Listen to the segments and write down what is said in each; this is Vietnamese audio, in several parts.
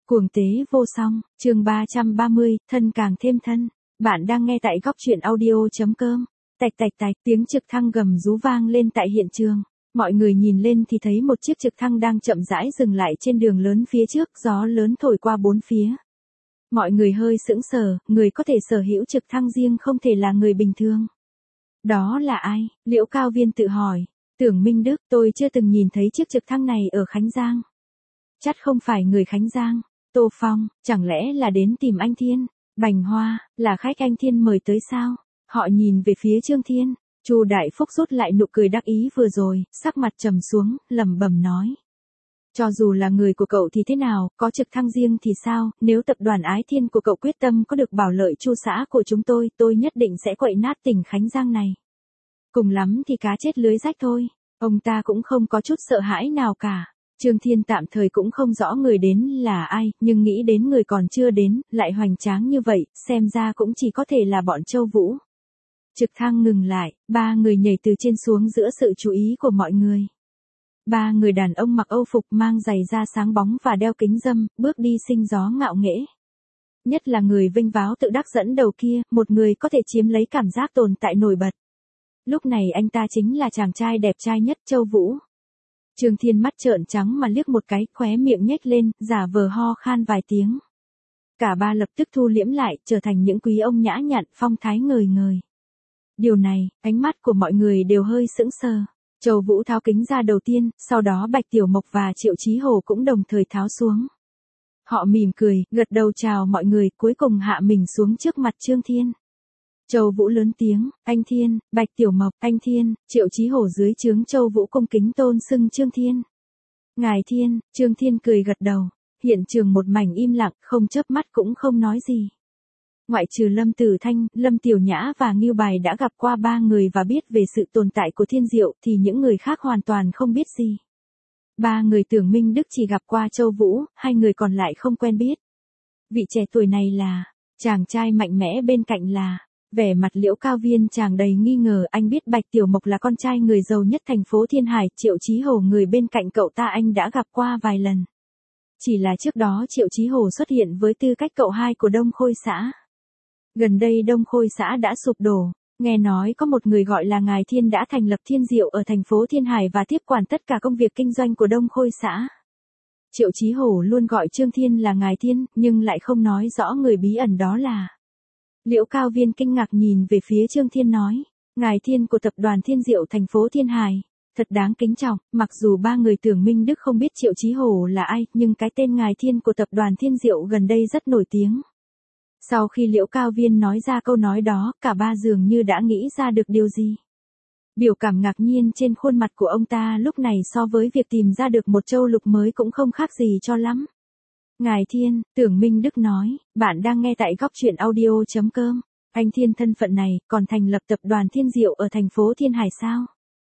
Cuồng tế vô song, chương 330, thân càng thêm thân. Bạn đang nghe tại góc truyện audio.com. Tạch tạch tạch, tiếng trực thăng gầm rú vang lên tại hiện trường. Mọi người nhìn lên thì thấy một chiếc trực thăng đang chậm rãi dừng lại trên đường lớn phía trước, gió lớn thổi qua bốn phía. Mọi người hơi sững sờ, người có thể sở hữu trực thăng riêng không thể là người bình thường. Đó là ai? Liễu Cao Viên tự hỏi. Tưởng Minh Đức, tôi chưa từng nhìn thấy chiếc trực thăng này ở Khánh Giang. Chắc không phải người Khánh Giang. Tô Phong, chẳng lẽ là đến tìm anh Thiên? Bành Hoa, là khách anh Thiên mời tới sao? Họ nhìn về phía Trương Thiên. Chu Đại Phúc rút lại nụ cười đắc ý vừa rồi, sắc mặt trầm xuống, lẩm bẩm nói. Cho dù là người của cậu thì thế nào, có trực thăng riêng thì sao, nếu tập đoàn Ái Thiên của cậu quyết tâm có được bảo lợi Chu xã của chúng tôi nhất định sẽ quậy nát tỉnh Khánh Giang này. Cùng lắm thì cá chết lưới rách thôi. Ông ta cũng không có chút sợ hãi nào cả. Trương Thiên tạm thời cũng không rõ người đến là ai, nhưng nghĩ đến người còn chưa đến, lại hoành tráng như vậy, xem ra cũng chỉ có thể là bọn Châu Vũ. Trực thăng ngừng lại, ba người nhảy từ trên xuống giữa sự chú ý của mọi người. Ba người đàn ông mặc âu phục mang giày da sáng bóng và đeo kính râm, bước đi sinh gió ngạo nghễ. Nhất là người vinh váo tự đắc dẫn đầu kia, một người có thể chiếm lấy cảm giác tồn tại nổi bật. Lúc này anh ta chính là chàng trai đẹp trai nhất Châu Vũ. Trương Thiên mắt trợn trắng mà liếc một cái, khóe miệng nhếch lên, giả vờ ho khan vài tiếng. Cả ba lập tức thu liễm lại, trở thành những quý ông nhã nhặn, phong thái ngời ngời. Điều này, ánh mắt của mọi người đều hơi sững sờ. Châu Vũ tháo kính ra đầu tiên, sau đó Bạch Tiểu Mộc và Triệu Chí Hồ cũng đồng thời tháo xuống. Họ mỉm cười, gật đầu chào mọi người, cuối cùng hạ mình xuống trước mặt Trương Thiên. Châu Vũ lớn tiếng, anh Thiên, Bạch Tiểu Mộc, anh Thiên, Triệu Chí Hổ dưới trướng Châu Vũ cung kính tôn xưng Trương Thiên. Ngài Thiên, Trương Thiên cười gật đầu. Hiện trường một mảnh im lặng, không chớp mắt cũng không nói gì. Ngoại trừ Lâm Tử Thanh, Lâm Tiểu Nhã và Ngưu Bài đã gặp qua ba người và biết về sự tồn tại của Thiên Diệu thì những người khác hoàn toàn không biết gì. Ba người Tưởng Minh Đức chỉ gặp qua Châu Vũ, hai người còn lại không quen biết. Vị trẻ tuổi này là, chàng trai mạnh mẽ bên cạnh là. Vẻ mặt Liễu Cao Viên chàng đầy nghi ngờ, anh biết Bạch Tiểu Mộc là con trai người giàu nhất thành phố Thiên Hải, Triệu Chí Hồ người bên cạnh cậu ta anh đã gặp qua vài lần. Chỉ là trước đó Triệu Chí Hồ xuất hiện với tư cách cậu hai của Đông Khôi xã. Gần đây Đông Khôi xã đã sụp đổ, nghe nói có một người gọi là Ngài Thiên đã thành lập Thiên Diệu ở thành phố Thiên Hải và tiếp quản tất cả công việc kinh doanh của Đông Khôi xã. Triệu Chí Hồ luôn gọi Trương Thiên là Ngài Thiên, nhưng lại không nói rõ người bí ẩn đó là. Liễu Cao Viên kinh ngạc nhìn về phía Trương Thiên nói, Ngài Thiên của tập đoàn Thiên Diệu thành phố Thiên Hải, thật đáng kính trọng, mặc dù ba người Tưởng Minh Đức không biết Triệu Chí Hồ là ai, nhưng cái tên Ngài Thiên của tập đoàn Thiên Diệu gần đây rất nổi tiếng. Sau khi Liễu Cao Viên nói ra câu nói đó, cả ba dường như đã nghĩ ra được điều gì. Biểu cảm ngạc nhiên trên khuôn mặt của ông ta lúc này so với việc tìm ra được một châu lục mới cũng không khác gì cho lắm. Ngài Thiên, Tưởng Minh Đức nói, bạn đang nghe tại góc truyện audio.com. Anh Thiên thân phận này, còn thành lập tập đoàn Thiên Diệu ở thành phố Thiên Hải sao?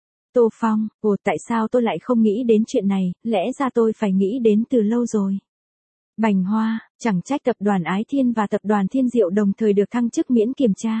Tô Phong, tại sao tôi lại không nghĩ đến chuyện này, lẽ ra tôi phải nghĩ đến từ lâu rồi. Bành Hoa, chẳng trách tập đoàn Ái Thiên và tập đoàn Thiên Diệu đồng thời được thăng chức miễn kiểm tra.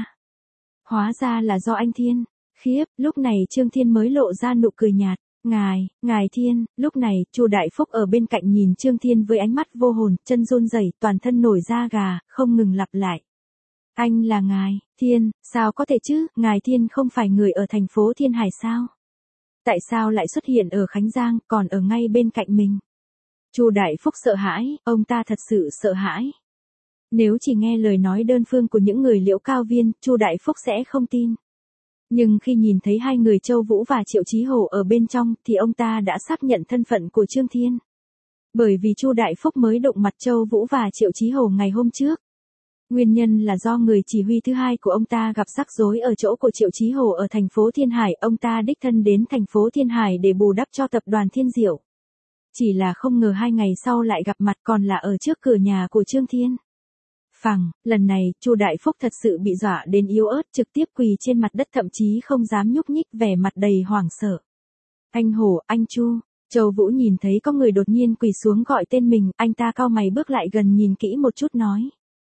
Hóa ra là do anh Thiên. Khiếp, lúc này Trương Thiên mới lộ ra nụ cười nhạt. Ngài Thiên, lúc này, Chu Đại Phúc ở bên cạnh nhìn Trương Thiên với ánh mắt vô hồn, chân run rẩy, toàn thân nổi da gà, không ngừng lặp lại. Anh là Ngài Thiên, sao có thể chứ, Ngài Thiên không phải người ở thành phố Thiên Hải sao? Tại sao lại xuất hiện ở Khánh Giang, còn ở ngay bên cạnh mình? Chu Đại Phúc sợ hãi, ông ta thật sự sợ hãi. Nếu chỉ nghe lời nói đơn phương của những người Liễu Cao Viên, Chu Đại Phúc sẽ không tin. Nhưng khi nhìn thấy hai người Châu Vũ và Triệu Chí Hồ ở bên trong thì ông ta đã xác nhận thân phận của Trương Thiên. Bởi vì Chu Đại Phúc mới đụng mặt Châu Vũ và Triệu Chí Hồ ngày hôm trước. Nguyên nhân là do người chỉ huy thứ hai của ông ta gặp rắc rối ở chỗ của Triệu Chí Hồ ở thành phố Thiên Hải, ông ta đích thân đến thành phố Thiên Hải để bù đắp cho tập đoàn Thiên Diệu. Chỉ là không ngờ 2 ngày sau lại gặp mặt còn là ở trước cửa nhà của Trương Thiên. Phằng, lần này, Chu Đại Phúc thật sự bị dọa đến yếu ớt, trực tiếp quỳ trên mặt đất thậm chí không dám nhúc nhích, vẻ mặt đầy hoảng sợ. Anh Hổ, anh Chu. Châu Vũ nhìn thấy có người đột nhiên quỳ xuống gọi tên mình, anh ta cau mày bước lại gần nhìn kỹ một chút nói.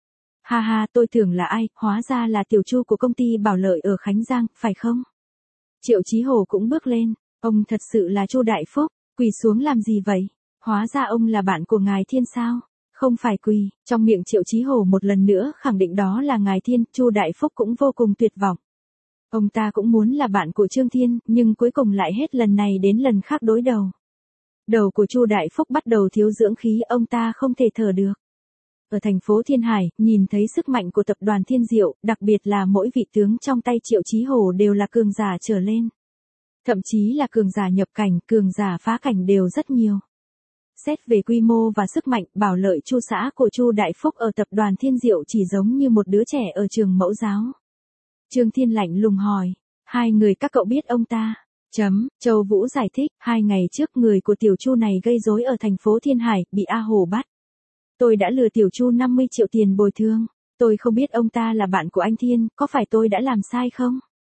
Ha ha, tôi tưởng là ai, hóa ra là tiểu Chu của công ty Bảo Lợi ở Khánh Giang, phải không? Triệu Chí Hồ cũng bước lên, ông thật sự là Chu Đại Phúc, quỳ xuống làm gì vậy? Hóa ra ông là bạn của Ngài Thiên sao? Không phải quỳ, trong miệng Triệu Chí Hổ một lần nữa khẳng định đó là ngài Thiên, Chu Đại Phúc cũng vô cùng tuyệt vọng. Ông ta cũng muốn là bạn của Trương Thiên, nhưng cuối cùng lại hết lần này đến lần khác đối đầu. Đầu của Chu Đại Phúc bắt đầu thiếu dưỡng khí, ông ta không thể thở được. Ở thành phố Thiên Hải, nhìn thấy sức mạnh của tập đoàn Thiên Diệu, đặc biệt là mỗi vị tướng trong tay Triệu Chí Hổ đều là cường giả trở lên. Thậm chí là cường giả nhập cảnh, cường giả phá cảnh đều rất nhiều. Xét về quy mô và sức mạnh, Bảo Lợi Chu xã của Chu Đại Phúc ở tập đoàn Thiên Diệu chỉ giống như một đứa trẻ ở trường mẫu giáo. Trương Thiên lạnh lùng hỏi, hai người các cậu biết ông ta? Châu Vũ giải thích, 2 ngày trước người của Tiểu Chu này gây rối ở thành phố Thiên Hải, bị A Hồ bắt. Tôi đã lừa Tiểu Chu 50 triệu tiền bồi thường. Tôi không biết ông ta là bạn của anh Thiên, có phải tôi đã làm sai không?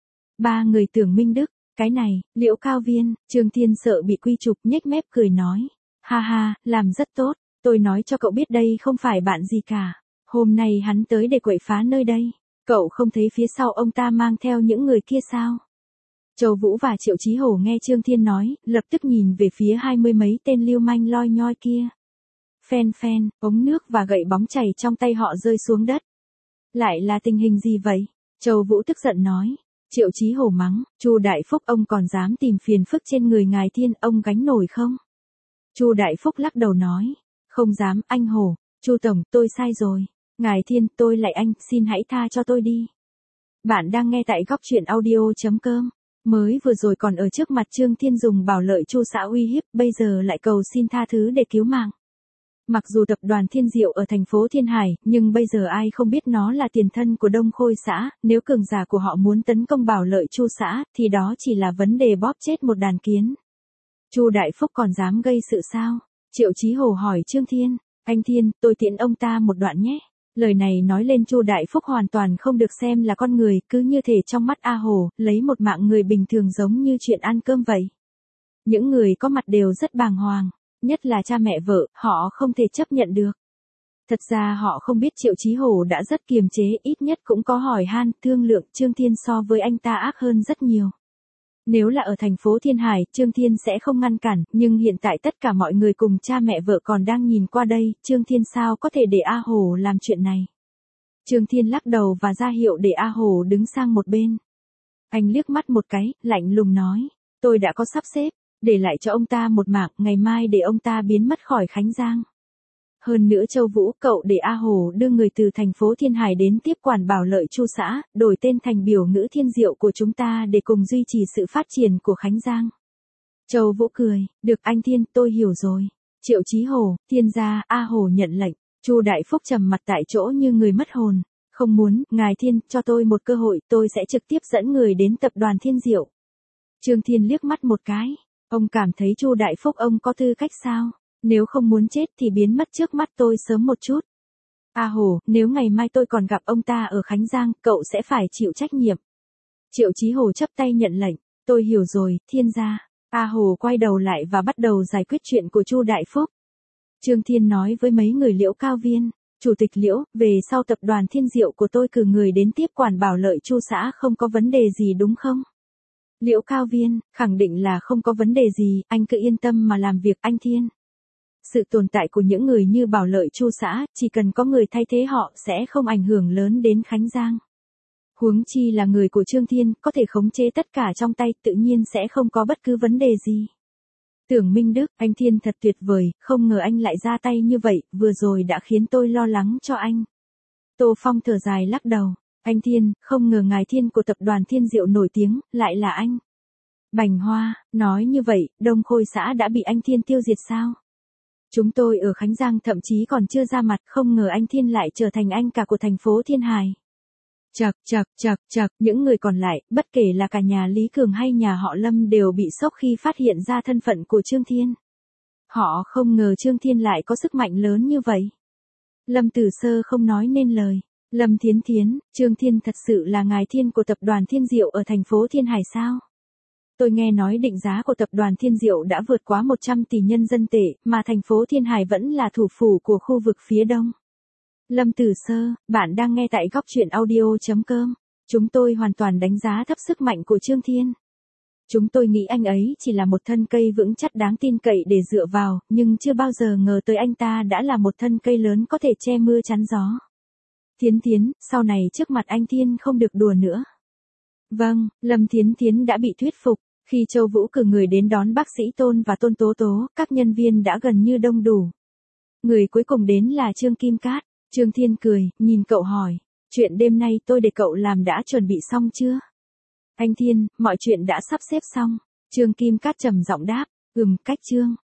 Ba người Tưởng Minh Đức, cái này, Liễu Cao Viên, Trương Thiên sợ bị quy chụp, nhếch mép cười nói. Ha ha, làm rất tốt, tôi nói cho cậu biết đây không phải bạn gì cả. Hôm nay hắn tới để quậy phá nơi đây. Cậu không thấy phía sau ông ta mang theo những người kia sao? Châu Vũ và Triệu Chí Hổ nghe Trương Thiên nói, lập tức nhìn về phía 20 mấy tên lưu manh loi nhoi kia. Phen phen, ống nước và gậy bóng chảy trong tay họ rơi xuống đất. Lại là tình hình gì vậy? Châu Vũ tức giận nói. Triệu Chí Hổ mắng, Chu Đại Phúc ông còn dám tìm phiền phức trên người ngài Thiên, ông gánh nổi không? Chu Đại Phúc lắc đầu nói, không dám, anh Hổ. Chu Tổng, tôi sai rồi. Ngài Thiên, tôi lạy anh, xin hãy tha cho tôi đi. Bạn đang nghe tại góc truyện audio.com. Mới vừa rồi còn ở trước mặt Trương Thiên dùng Bảo Lợi Chu xã uy hiếp, bây giờ lại cầu xin tha thứ để cứu mạng. Mặc dù tập đoàn Thiên Diệu ở thành phố Thiên Hải, nhưng bây giờ ai không biết nó là tiền thân của Đông Khôi xã, nếu cường giả của họ muốn tấn công Bảo Lợi Chu xã, thì đó chỉ là vấn đề bóp chết một đàn kiến. Chu Đại Phúc còn dám gây sự sao? Triệu Chí Hổ hỏi Trương Thiên, anh Thiên, tôi tiễn ông ta một đoạn nhé. Lời này nói lên Chu Đại Phúc hoàn toàn không được xem là con người, cứ như thể trong mắt A Hồ, lấy một mạng người bình thường giống như chuyện ăn cơm vậy. Những người có mặt đều rất bàng hoàng, nhất là cha mẹ vợ, họ không thể chấp nhận được. Thật ra họ không biết Triệu Chí Hổ đã rất kiềm chế, ít nhất cũng có hỏi han, thương lượng, Trương Thiên so với anh ta ác hơn rất nhiều. Nếu là ở thành phố Thiên Hải, Trương Thiên sẽ không ngăn cản, nhưng hiện tại tất cả mọi người cùng cha mẹ vợ còn đang nhìn qua đây, Trương Thiên sao có thể để A Hồ làm chuyện này. Trương Thiên lắc đầu và ra hiệu để A Hồ đứng sang một bên. Anh liếc mắt một cái, lạnh lùng nói, tôi đã có sắp xếp, để lại cho ông ta một mạng, ngày mai để ông ta biến mất khỏi Khánh Giang. Hơn nữa Châu Vũ, cậu để A Hồ đưa người từ thành phố Thiên Hải đến tiếp quản Bảo Lợi Chu xã, đổi tên thành Biểu Ngữ Thiên Diệu của chúng ta để cùng duy trì sự phát triển của Khánh Giang. Châu Vũ cười, được anh Thiên, tôi hiểu rồi. Triệu Chí Hổ, Thiên gia, A Hồ nhận lệnh. Chu Đại Phúc trầm mặt tại chỗ như người mất hồn. Không muốn, ngài Thiên, cho tôi một cơ hội, tôi sẽ trực tiếp dẫn người đến tập đoàn Thiên Diệu. Trương Thiên liếc mắt một cái. Ông cảm thấy Chu Đại Phúc ông có tư cách sao? Nếu không muốn chết thì biến mất trước mắt tôi sớm một chút. A Hồ, nếu ngày mai tôi còn gặp ông ta ở Khánh Giang, cậu sẽ phải chịu trách nhiệm. Triệu Chí Hổ chấp tay nhận lệnh. Tôi hiểu rồi, Thiên gia. A Hồ quay đầu lại và bắt đầu giải quyết chuyện của Chu Đại Phúc. Trương Thiên nói với mấy người Liễu Cao Viên, Chủ tịch Liễu, về sau tập đoàn Thiên Diệu của tôi cử người đến tiếp quản Bảo Lợi Chu xã không có vấn đề gì đúng không? Liễu Cao Viên, khẳng định là không có vấn đề gì, anh cứ yên tâm mà làm việc anh Thiên. Sự tồn tại của những người như Bảo Lợi Chu xã, chỉ cần có người thay thế họ sẽ không ảnh hưởng lớn đến Khánh Giang. Huống chi là người của Trương Thiên, có thể khống chế tất cả trong tay, tự nhiên sẽ không có bất cứ vấn đề gì. Tưởng Minh Đức, anh Thiên thật tuyệt vời, không ngờ anh lại ra tay như vậy, vừa rồi đã khiến tôi lo lắng cho anh. Tô Phong thở dài lắc đầu, anh Thiên, không ngờ ngài Thiên của tập đoàn Thiên Diệu nổi tiếng, lại là anh. Bành Hoa, nói như vậy, Đông Khôi xã đã bị anh Thiên tiêu diệt sao? Chúng tôi ở Khánh Giang thậm chí còn chưa ra mặt, không ngờ anh Thiên lại trở thành anh cả của thành phố Thiên Hải. Chậc, những người còn lại, bất kể là cả nhà Lý Cường hay nhà họ Lâm đều bị sốc khi phát hiện ra thân phận của Trương Thiên. Họ không ngờ Trương Thiên lại có sức mạnh lớn như vậy. Lâm Tử Sơ không nói nên lời. Lâm Thiến Thiến, Trương Thiên thật sự là ngài Thiên của tập đoàn Thiên Diệu ở thành phố Thiên Hải sao? Tôi nghe nói định giá của tập đoàn Thiên Diệu đã vượt quá 100 tỷ nhân dân tệ, mà thành phố Thiên Hải vẫn là thủ phủ của khu vực phía đông. Lâm Tử Sơ, bạn đang nghe tại góc truyện audio.com. Chúng tôi hoàn toàn đánh giá thấp sức mạnh của Trương Thiên. Chúng tôi nghĩ anh ấy chỉ là một thân cây vững chắc đáng tin cậy để dựa vào, nhưng chưa bao giờ ngờ tới anh ta đã là một thân cây lớn có thể che mưa chắn gió. Thiến Thiến, sau này trước mặt anh Thiên không được đùa nữa. Vâng, Lâm Thiến Thiến đã bị thuyết phục. Khi Châu Vũ cử người đến đón bác sĩ Tôn và Tôn Tố Tố, các nhân viên đã gần như đông đủ. Người cuối cùng đến là Trương Kim Cát. Trương Thiên cười, nhìn cậu hỏi, chuyện đêm nay tôi để cậu làm đã chuẩn bị xong chưa? Anh Thiên, mọi chuyện đã sắp xếp xong. Trương Kim Cát trầm giọng đáp, cách Trương.